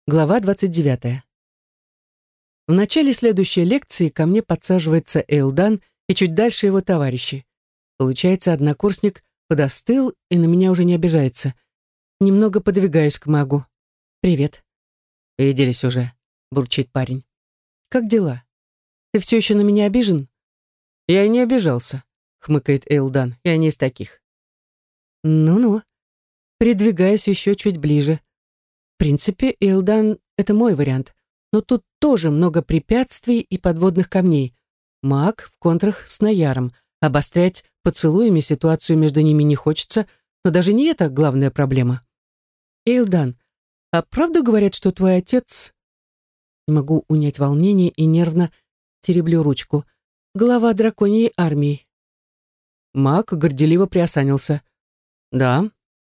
Глава 29. В начале следующей лекции ко мне подсаживается Эйлдан и чуть дальше его товарищи. Получается, однокурсник подостыл и на меня уже не обижается. Немного подвигаюсь к магу. «Привет». «Виделись уже», — бурчит парень. «Как дела? Ты все еще на меня обижен?» «Я и не обижался», — хмыкает Эйлдан. «Я не из таких». «Ну-ну». Придвигаюсь еще чуть ближе. В принципе, Эйлдан — это мой вариант, но тут тоже много препятствий и подводных камней. Маг в контрах с Наяром. Обострять поцелуями ситуацию между ними не хочется, но даже не это главная проблема. Эйлдан, а правда говорят, что твой отец... Не могу унять волнение и нервно тереблю ручку. Глава драконьей армии. Маг горделиво приосанился. Да.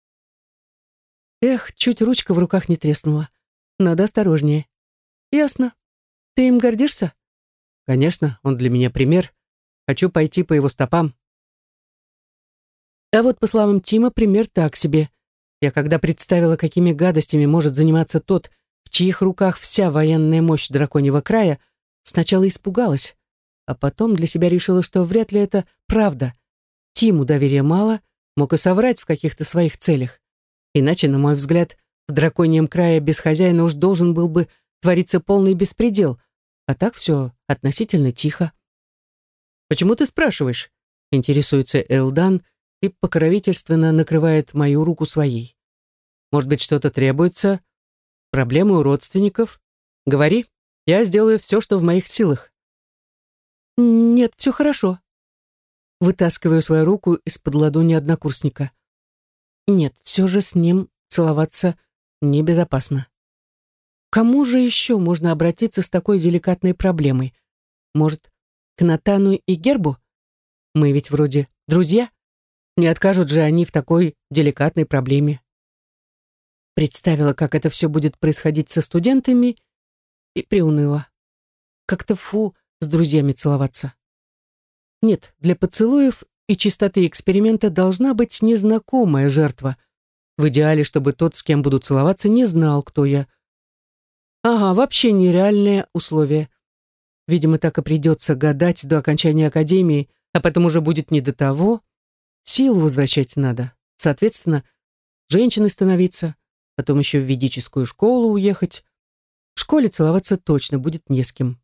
Эх, чуть ручка в руках не треснула. Надо осторожнее. Ясно. Ты им гордишься? Конечно, он для меня пример. Хочу пойти по его стопам. А вот, по словам Тима, пример так себе. Я когда представила, какими гадостями может заниматься тот, в чьих руках вся военная мощь драконьего края, сначала испугалась, а потом для себя решила, что вряд ли это правда. Тиму доверия мало, мог и соврать в каких-то своих целях. Иначе, на мой взгляд, в драконьем крае без хозяина уж должен был бы твориться полный беспредел, а так все относительно тихо. «Почему ты спрашиваешь?» — интересуется Эйлдан и покровительственно накрывает мою руку своей. «Может быть, что-то требуется? Проблемы у родственников? Говори, я сделаю все, что в моих силах». «Нет, все хорошо». Вытаскиваю свою руку из-под ладони однокурсника. Нет, все же с ним целоваться небезопасно. Кому же еще можно обратиться с такой деликатной проблемой? Может, к Натану и Гербу? Мы ведь вроде друзья. Не откажут же они в такой деликатной проблеме. Представила, как это все будет происходить со студентами, и приуныла. Как-то фу с друзьями целоваться. Нет, для поцелуев и чистоты эксперимента должна быть незнакомая жертва. В идеале, чтобы тот, с кем буду целоваться, не знал, кто я. Ага, вообще нереальное условие. Видимо, так и придется гадать до окончания академии, а потом уже будет не до того. Силу возвращать надо. Соответственно, женщиной становиться, потом еще в ведическую школу уехать. В школе целоваться точно будет не с кем.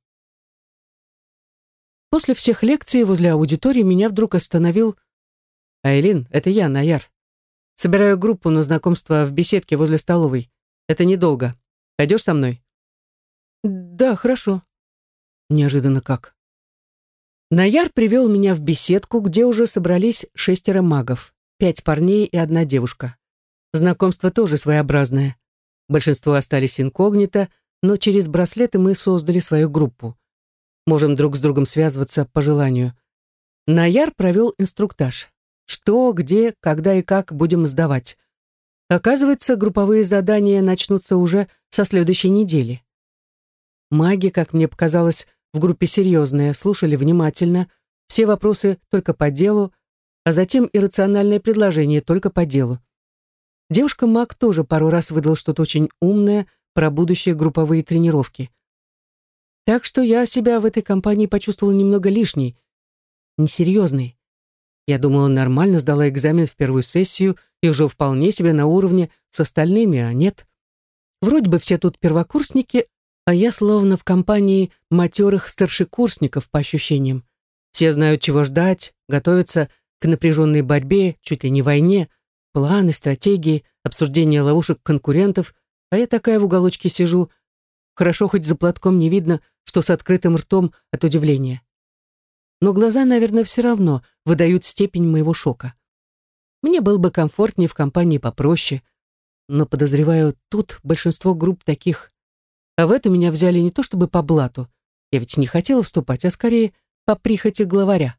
После всех лекций возле аудитории меня вдруг остановил «Айлин, это я, Наяр. Собираю группу на знакомство в беседке возле столовой. Это недолго. Пойдешь со мной?» «Да, хорошо». Неожиданно как. Наяр привел меня в беседку, где уже собрались 6 магов, 5 парней и 1 девушка. Знакомство тоже своеобразное. Большинство остались инкогнито, но через браслеты мы создали свою группу. Можем друг с другом связываться по желанию. Наяр провел инструктаж. Что, где, когда и как будем сдавать. Оказывается, групповые задания начнутся уже со следующей недели. Маги, как мне показалось, в группе серьезные, слушали внимательно, все вопросы только по делу, а затем иррациональные предложения только по делу. Девушка-маг тоже пару раз выдал что-то очень умное про будущие групповые тренировки. Так что я себя в этой компании почувствовала немного лишней, несерьезной. Я думала, нормально сдала экзамен в первую сессию и уже вполне себе на уровне с остальными, а нет. Вроде бы все тут первокурсники, а я словно в компании матерых старшекурсников по ощущениям. Все знают, чего ждать, готовятся к напряженной борьбе, чуть ли не войне, планы, стратегии, обсуждение ловушек конкурентов, а я такая в уголочке сижу. Хорошо, хоть за платком не видно, что с открытым ртом от удивления. Но глаза, наверное, все равно выдают степень моего шока. Мне было бы комфортнее в компании попроще, но, подозреваю, тут большинство групп таких. А в эту меня взяли не то чтобы по блату, я ведь не хотела вступать, а скорее по прихоти главаря.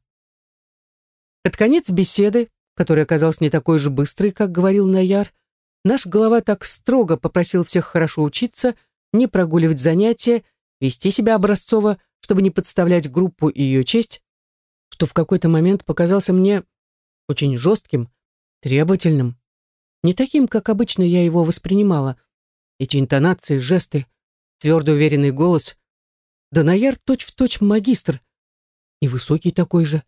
Под конец беседы, которая оказалась не такой же быстрой, как говорил Наяр, наш глава так строго попросил всех хорошо учиться, не прогуливать занятия, вести себя образцово, чтобы не подставлять группу и ее честь, что в какой-то момент показался мне очень жестким, требовательным, не таким, как обычно я его воспринимала. Эти интонации, жесты, твердо уверенный голос. Да Наяр точь-в-точь магистр. И высокий такой же.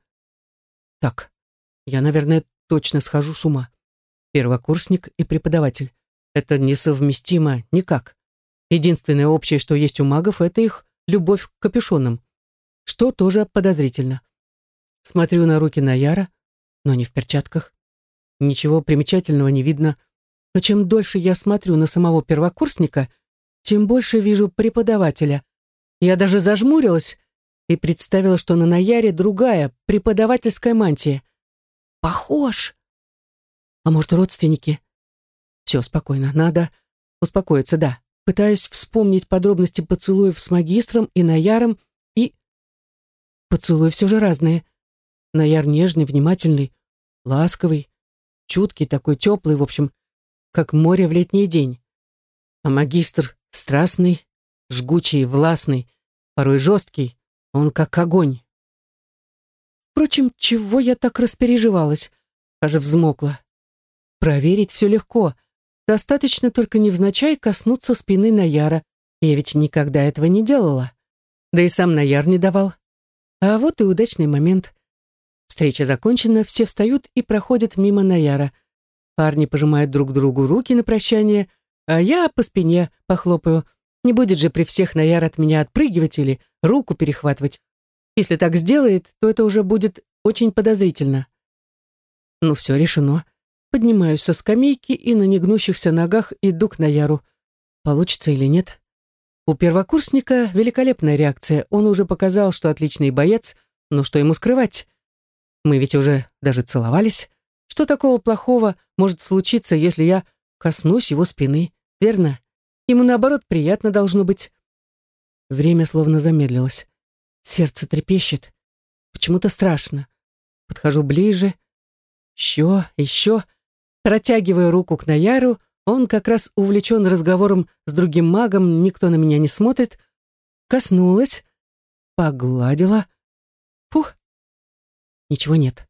Так, я, наверное, точно схожу с ума. Первокурсник и преподаватель. Это несовместимо никак. Единственное общее, что есть у магов, это их любовь к капюшонам, что тоже подозрительно. Смотрю на руки Наяра, но не в перчатках. Ничего примечательного не видно. Но чем дольше я смотрю на самого первокурсника, тем больше вижу преподавателя. Я даже зажмурилась и представила, что на Наяре другая, преподавательская мантия. Похож. А может, родственники? Все, спокойно, надо успокоиться, да. Пытаюсь вспомнить подробности поцелуев с магистром и Наяром, и... Поцелуи все же разные. Наяр нежный, внимательный, ласковый, чуткий, такой теплый, в общем, как море в летний день. А магистр страстный, жгучий, властный, порой жесткий, он как огонь. Впрочем, чего я так распереживалась? Аж взмокла. Проверить все легко. Достаточно только невзначай коснуться спины Наяра. Я ведь никогда этого не делала. Да и сам Наяр не давал. А вот и удачный момент. Встреча закончена, все встают и проходят мимо Наяра. Парни пожимают друг другу руки на прощание, а я по спине похлопаю. Не будет же при всех Наяр от меня отпрыгивать или руку перехватывать. Если так сделает, то это уже будет очень подозрительно. Ну все, решено. Поднимаюсь со скамейки и на негнущихся ногах иду к Наяру. Получится или нет? У первокурсника великолепная реакция. Он уже показал, что отличный боец, но что ему скрывать? Мы ведь уже даже целовались. Что такого плохого может случиться, если я коснусь его спины, верно? Ему, наоборот, приятно должно быть. Время словно замедлилось. Сердце трепещет. Почему-то страшно. Подхожу ближе. Еще. Протягиваю руку к Наяру. Он как раз увлечен разговором с другим магом, никто на меня не смотрит. Коснулась, погладила. Фух. Ничего нет.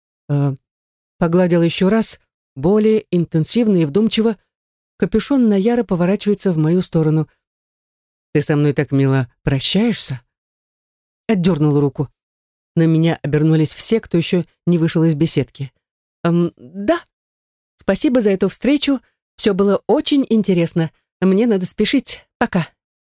Погладила еще раз, более интенсивно и вдумчиво. Капюшон Наяра поворачивается в мою сторону. «Ты со мной так мило прощаешься?» Отдернула руку. На меня обернулись все, кто еще не вышел из беседки. «Да. Спасибо за эту встречу. Все было очень интересно. Мне надо спешить. Пока».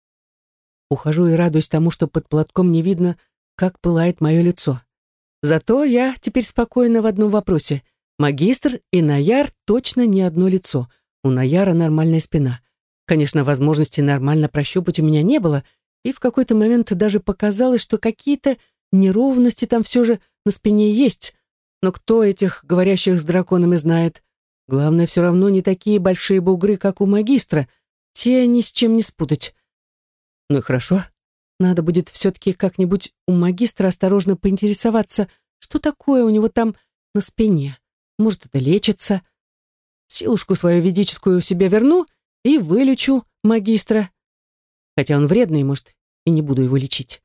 Ухожу и радуюсь тому, что под платком не видно, как пылает мое лицо. Зато я теперь спокойна в одном вопросе. Магистр и Наяр точно не одно лицо. У Наяра нормальная спина. Конечно, возможности нормально прощупать у меня не было, и в какой-то момент даже показалось, что какие-то неровности там все же на спине есть. Но кто этих говорящих с драконами знает? Главное, все равно не такие большие бугры, как у магистра. Те ни с чем не спутать. Ну и хорошо. Надо будет все-таки как-нибудь у магистра осторожно поинтересоваться, что такое у него там на спине. Может, это лечится. Силушку свою ведическую себе верну и вылечу магистра. Хотя он вредный, может, и не буду его лечить.